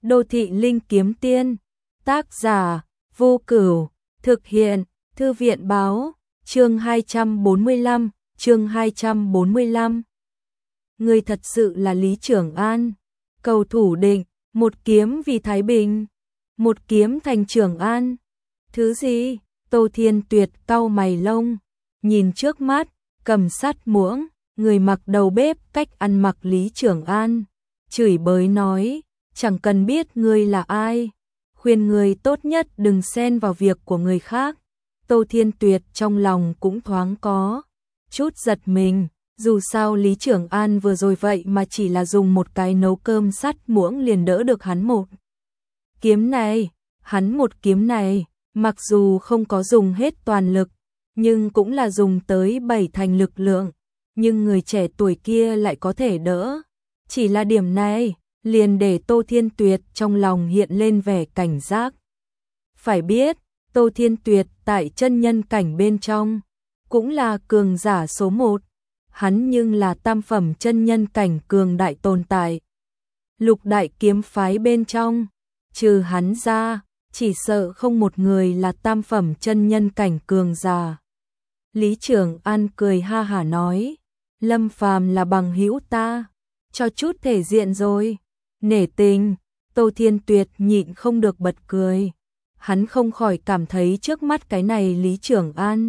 Đô thị linh kiếm tiên, tác giả, Vô Cửu, thực hiện, Thư viện báo, chương 245. Người thật sự là Lý Trường An, cầu thủ định, một kiếm vì Thái Bình, một kiếm thành Trường An. Thứ gì? Tô Thiên Tuyệt cau mày lông, nhìn trước mắt, cầm sắt muỗng, người mặc đầu bếp cách ăn mặc Lý Trường An, chửi bới nói, chẳng cần biết ngươi là ai, khuyên ngươi tốt nhất đừng xen vào việc của người khác. Tô Thiên Tuyệt trong lòng cũng thoáng có chút giật mình, dù sao Lý Trường An vừa rồi vậy mà chỉ là dùng một cái nấu cơm sắt muỗng liền đỡ được hắn một kiếm này. Hắn một kiếm này, mặc dù không có dùng hết toàn lực, nhưng cũng là dùng tới 7 thành lực lượng, nhưng người trẻ tuổi kia lại có thể đỡ. Chỉ là điểm này, liền để Tô Thiên Tuyệt trong lòng hiện lên vẻ cảnh giác. Phải biết, Tô Thiên Tuyệt tại chân nhân cảnh bên trong, cũng là cường giả số 1, hắn nhưng là tam phẩm chân nhân cảnh cường đại tồn tại. Lục đại kiếm phái bên trong, trừ hắn ra, chỉ sợ không một người là tam phẩm chân nhân cảnh cường giả. Lý Trường An cười ha hả nói, Lâm Phàm là bằng hữu ta, cho chút thể diện rồi. Nể tình, Tô Thiên Tuyệt nhịn không được bật cười. Hắn không khỏi cảm thấy trước mắt cái này Lý Trường An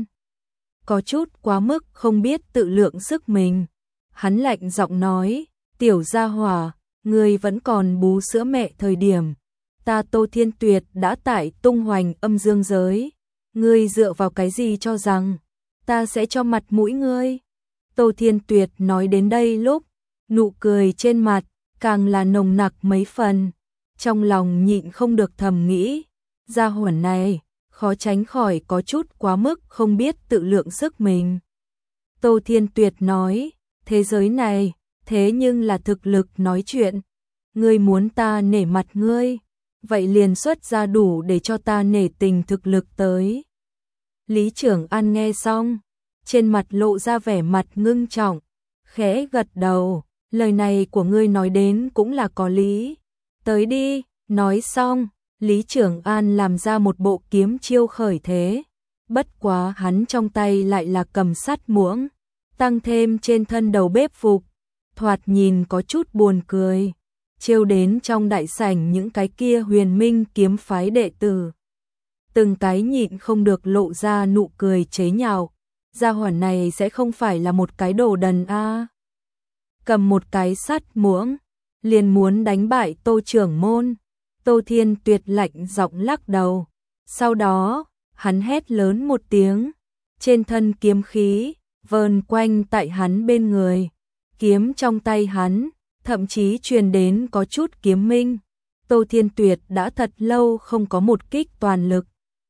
có chút quá mức không biết tự lượng sức mình. Hắn lạnh giọng nói, tiểu gia hỏa, ngươi vẫn còn bú sữa mẹ thời điểm. Ta Tô Thiên Tuyệt đã tại tung hoành âm dương giới. Ngươi dựa vào cái gì cho rằng ta sẽ cho mặt mũi ngươi? Tô Thiên Tuyệt nói đến đây lúc, nụ cười trên mặt càng là nồng nặc mấy phần. Trong lòng nhịn không được thầm nghĩ, gia hỏa này khó tránh khỏi có chút quá mức không biết tự lượng sức mình. Tô Thiên Tuyệt nói, thế giới này thế nhưng là thực lực nói chuyện. Ngươi muốn ta nể mặt ngươi, vậy liền xuất ra đủ để cho ta nể tình thực lực tới. Lý Trường An nghe xong, trên mặt lộ ra vẻ mặt ngưng trọng, khẽ gật đầu, lời này của ngươi nói đến cũng là có lý. Tới đi, nói xong, Lý Trường An làm ra một bộ kiếm chiêu khởi thế. Bất quá hắn trong tay lại là cầm sắt muỗng, tăng thêm trên thân đầu bếp phục, thoạt nhìn có chút buồn cười. Chiêu đến trong đại sảnh những cái kia Huyền Minh kiếm phái đệ tử, từng cái nhịn không được lộ ra nụ cười chế nhạo. Gia hỏa này sẽ không phải là một cái đồ đần a? Cầm một cái sắt muỗng, liền muốn đánh bại Tô trưởng môn. Tô Thiên Tuyệt lạnh giọng lắc đầu. Sau đó, hắn hét lớn một tiếng, trên thân kiếm khí vờn quanh tại hắn bên người, kiếm trong tay hắn thậm chí truyền đến có chút kiếm minh. Tô Thiên Tuyệt đã thật lâu không có một kích toàn lực.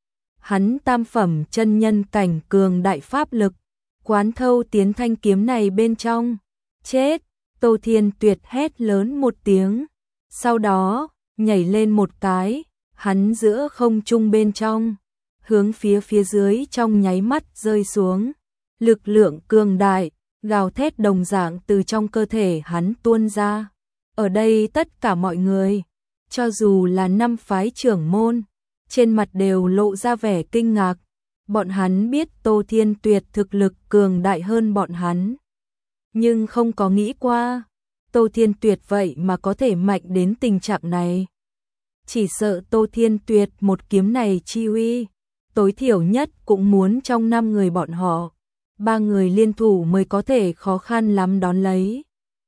Hắn tam phẩm chân nhân cảnh cường đại pháp lực, quán thâu tiến thanh kiếm này bên trong. Chết! Tô Thiên Tuyệt hét lớn một tiếng, sau đó nhảy lên một cái, hắn giữa không trung bên trong, hướng phía dưới trong nháy mắt rơi xuống. Lực lượng cường đại, gào thét đồng dạng từ trong cơ thể hắn tuôn ra. Ở đây tất cả mọi người, cho dù là 5 phái trưởng môn, trên mặt đều lộ ra vẻ kinh ngạc. Bọn hắn biết Tô Thiên Tuyệt thực lực cường đại hơn bọn hắn, nhưng không có nghĩ qua Tô Thiên Tuyệt vậy mà có thể mạnh đến tình trạng này. Chỉ sợ Tô Thiên Tuyệt một kiếm này chi uy, tối thiểu nhất cũng muốn trong 5 người bọn họ, 3 người liên thủ mới có thể khó khăn lắm đón lấy.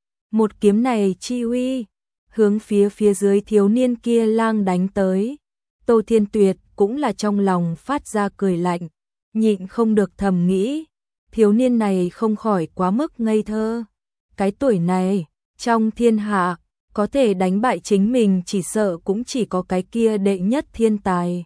Một kiếm này chi uy, hướng phía dưới thiếu niên kia lang đánh tới. Tô Thiên Tuyệt cũng là trong lòng phát ra cười lạnh, nhịn không được thầm nghĩ, thiếu niên này không khỏi quá mức ngây thơ. Cái tuổi này, trong thiên hạ, có thể đánh bại chính mình chỉ sợ cũng chỉ có cái kia đệ nhất thiên tài.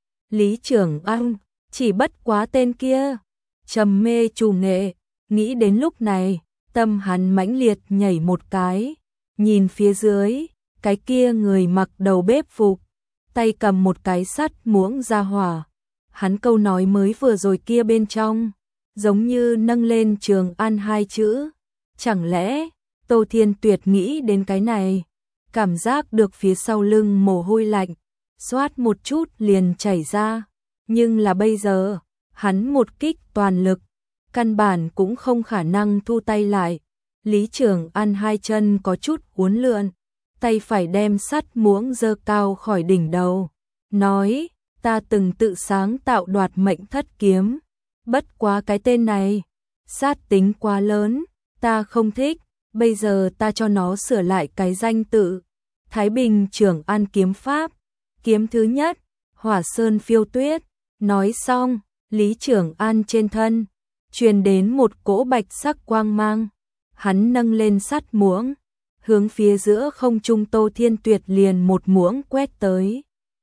Lý Trường An, chỉ bất quá tên kia, trầm mê trù nghệ, nghĩ đến lúc này, tâm hắn mãnh liệt nhảy một cái, nhìn phía dưới, cái kia người mặc đầu bếp phục, tay cầm một cái sắt muỗng ra hỏa. Hắn câu nói mới vừa rồi kia bên trong, giống như nâng lên Trường An 2 chữ. Chẳng lẽ Tô Thiên Tuyệt nghĩ đến cái này, cảm giác được phía sau lưng mồ hôi lạnh, xoát một chút liền chảy ra, nhưng là bây giờ, hắn một kích toàn lực, căn bản cũng không khả năng thu tay lại. Lý Trường An hai chân có chút uốn lượn, tay phải đem sắt muỗng giơ cao khỏi đỉnh đầu, nói, ta từng tự sáng tạo đoạt mệnh thất kiếm, bất quá cái tên này, sát tính quá lớn, ta không thích, bây giờ ta cho nó sửa lại cái danh tự, Thái Bình Trường An kiếm pháp, kiếm thứ nhất, Hỏa Sơn Phiêu Tuyết. Nói xong, Lý Trường An trên thân truyền đến một cỗ bạch sắc quang mang, hắn nâng lên sắt muỗng, hướng phía giữa không trung Tô Thiên Tuyệt liền một muỗng quét tới.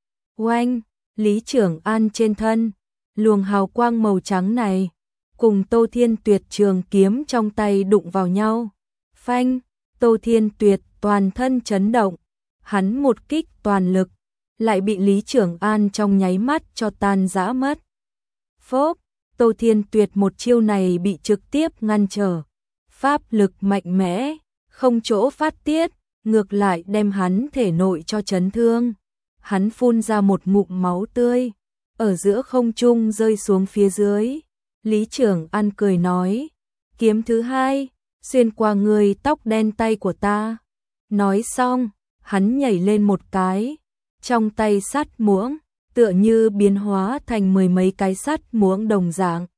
Oanh, Lý Trường An trên thân, luồng hào quang màu trắng này, cùng Tô Thiên Tuyệt trường kiếm trong tay đụng vào nhau. Phanh, Tô Thiên Tuyệt toàn thân chấn động, hắn một kích toàn lực, lại bị Lý Trường An trong nháy mắt cho tan rã mất. Phốp, Tô Thiên Tuyệt một chiêu này bị trực tiếp ngăn trở, pháp lực mạnh mẽ, không chỗ phát tiết, ngược lại đem hắn thể nội cho chấn thương. Hắn phun ra một ngụm máu tươi, ở giữa không trung rơi xuống phía dưới. Lý Trường An cười nói, kiếm thứ hai, xuyên qua người tóc đen tay của ta. Nói xong, hắn nhảy lên một cái, trong tay sắt muỗng, tựa như biến hóa thành mười mấy cái sắt muỗng đồng dạng.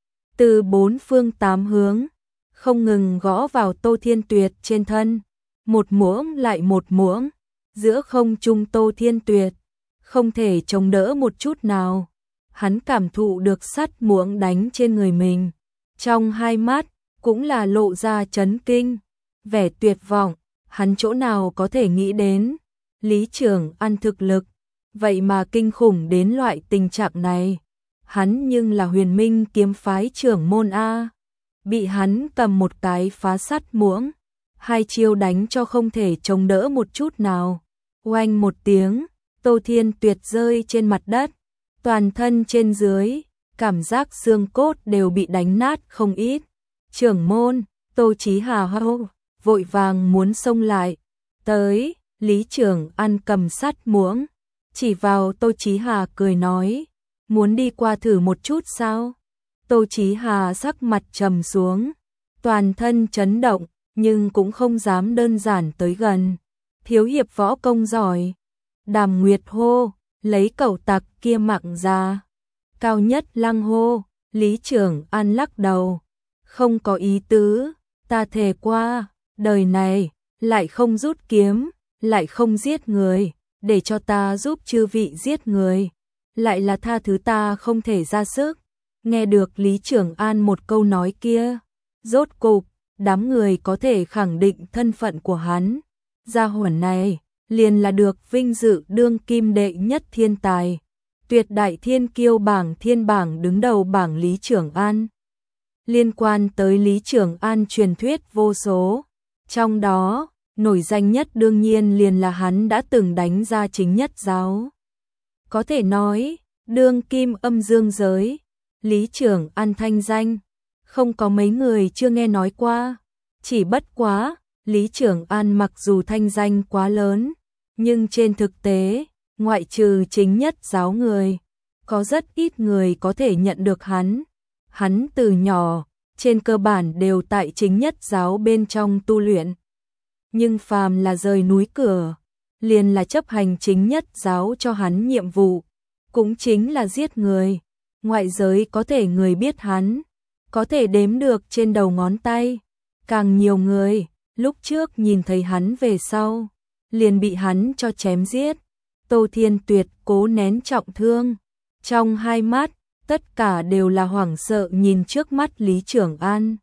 Từ bốn phương tám hướng, không ngừng gõ vào Tô Thiên Tuyệt trên thân, một muỗng lại một muỗng, giữa không trung Tô Thiên Tuyệt, không thể chống đỡ một chút nào. Hắn cảm thụ được sắt muỗng đánh trên người mình, trong hai mắt cũng là lộ ra chấn kinh, vẻ tuyệt vọng, hắn chỗ nào có thể nghĩ đến, Lý Trường An thực lực, vậy mà kinh khủng đến loại tình trạng này. Hắn nhưng là Huyền Minh kiếm phái trưởng môn A, bị hắn cầm một cái phá sắt muỗng, hai chiêu đánh cho không thể chống đỡ một chút nào. Oanh một tiếng, Tô Thiên Tuyệt rơi trên mặt đất, toàn thân trên dưới, cảm giác xương cốt đều bị đánh nát không ít. Trưởng môn, Tô Chí Hà hô, vội vàng muốn xông lại. Tới, Lý Trường An cầm sắt muỗng, chỉ vào Tô Chí Hà cười nói, muốn đi qua thử một chút sao? Tô Chí Hà sắc mặt trầm xuống, toàn thân chấn động, nhưng cũng không dám đơn giản tới gần. Thiếu hiệp võ công giỏi. Đàm Nguyệt hô, lấy cẩu tặc kia mạng ra. Cao Nhất Lăng hô, Lý Trường An lắc đầu, không có ý tứ, ta thề qua, đời này, lại không rút kiếm, lại không giết người, để cho ta giúp chư vị giết người, lại là tha thứ ta không thể ra sức. Nghe được Lý Trường An một câu nói kia, rốt cục, đám người có thể khẳng định thân phận của hắn. Gia hỏa này, liền là được vinh dự đương kim đệ nhất thiên tài, tuyệt đại thiên kiêu bảng thiên bảng đứng đầu bảng Lý Trường An. Liên quan tới Lý Trường An truyền thuyết vô số, trong đó, nổi danh nhất đương nhiên liền là hắn đã từng đánh ra chính nhất giáo. Có thể nói, đương kim âm dương giới, Lý Trường An thanh danh, không có mấy người chưa nghe nói qua. Chỉ bất quá, Lý Trường An mặc dù thanh danh quá lớn, nhưng trên thực tế, ngoại trừ chính nhất giáo người, có rất ít người có thể nhận được hắn. Hắn từ nhỏ, trên cơ bản đều tại chính nhất giáo bên trong tu luyện. Nhưng phàm là rời núi cửa, liền là chấp hành chính nhất giáo cho hắn nhiệm vụ, cũng chính là giết người. Ngoại giới có thể người biết hắn, có thể đếm được trên đầu ngón tay. Càng nhiều người, lúc trước nhìn thấy hắn về sau, liền bị hắn cho chém giết. Tô Thiên Tuyệt cố nén trọng thương, trong hai mắt, tất cả đều là hoảng sợ nhìn trước mắt Lý Trường An.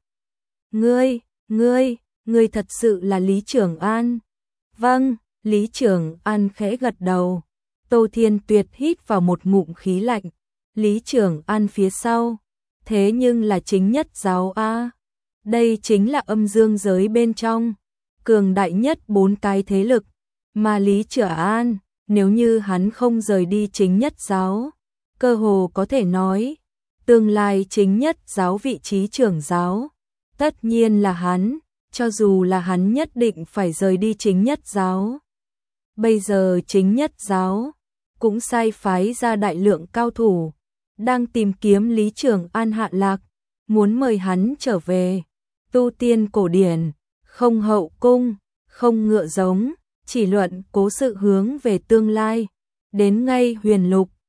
Ngươi thật sự là Lý Trường An? Vâng, Lý Trường An khẽ gật đầu. Tô Thiên Tuyệt hít vào một ngụm khí lạnh. Lý Trường An phía sau, thế nhưng là chính nhất giáo A. Đây chính là âm dương giới bên trong, cường đại nhất 4 cái thế lực, mà Lý Trường An, nếu như hắn không rời đi chính nhất giáo, cơ hồ có thể nói, tương lai chính nhất giáo vị trí trưởng giáo, tất nhiên là hắn, cho dù là hắn nhất định phải rời đi chính nhất giáo, Bây giờ Chính Nhất giáo cũng sai phái ra đại lượng cao thủ, đang tìm kiếm Lý Trường An hạ lạc, muốn mời hắn trở về. Tu tiên cổ điển, không hậu cung, không ngựa giống, chỉ luận cố sự hướng về tương lai. Đến ngay Huyền Lục,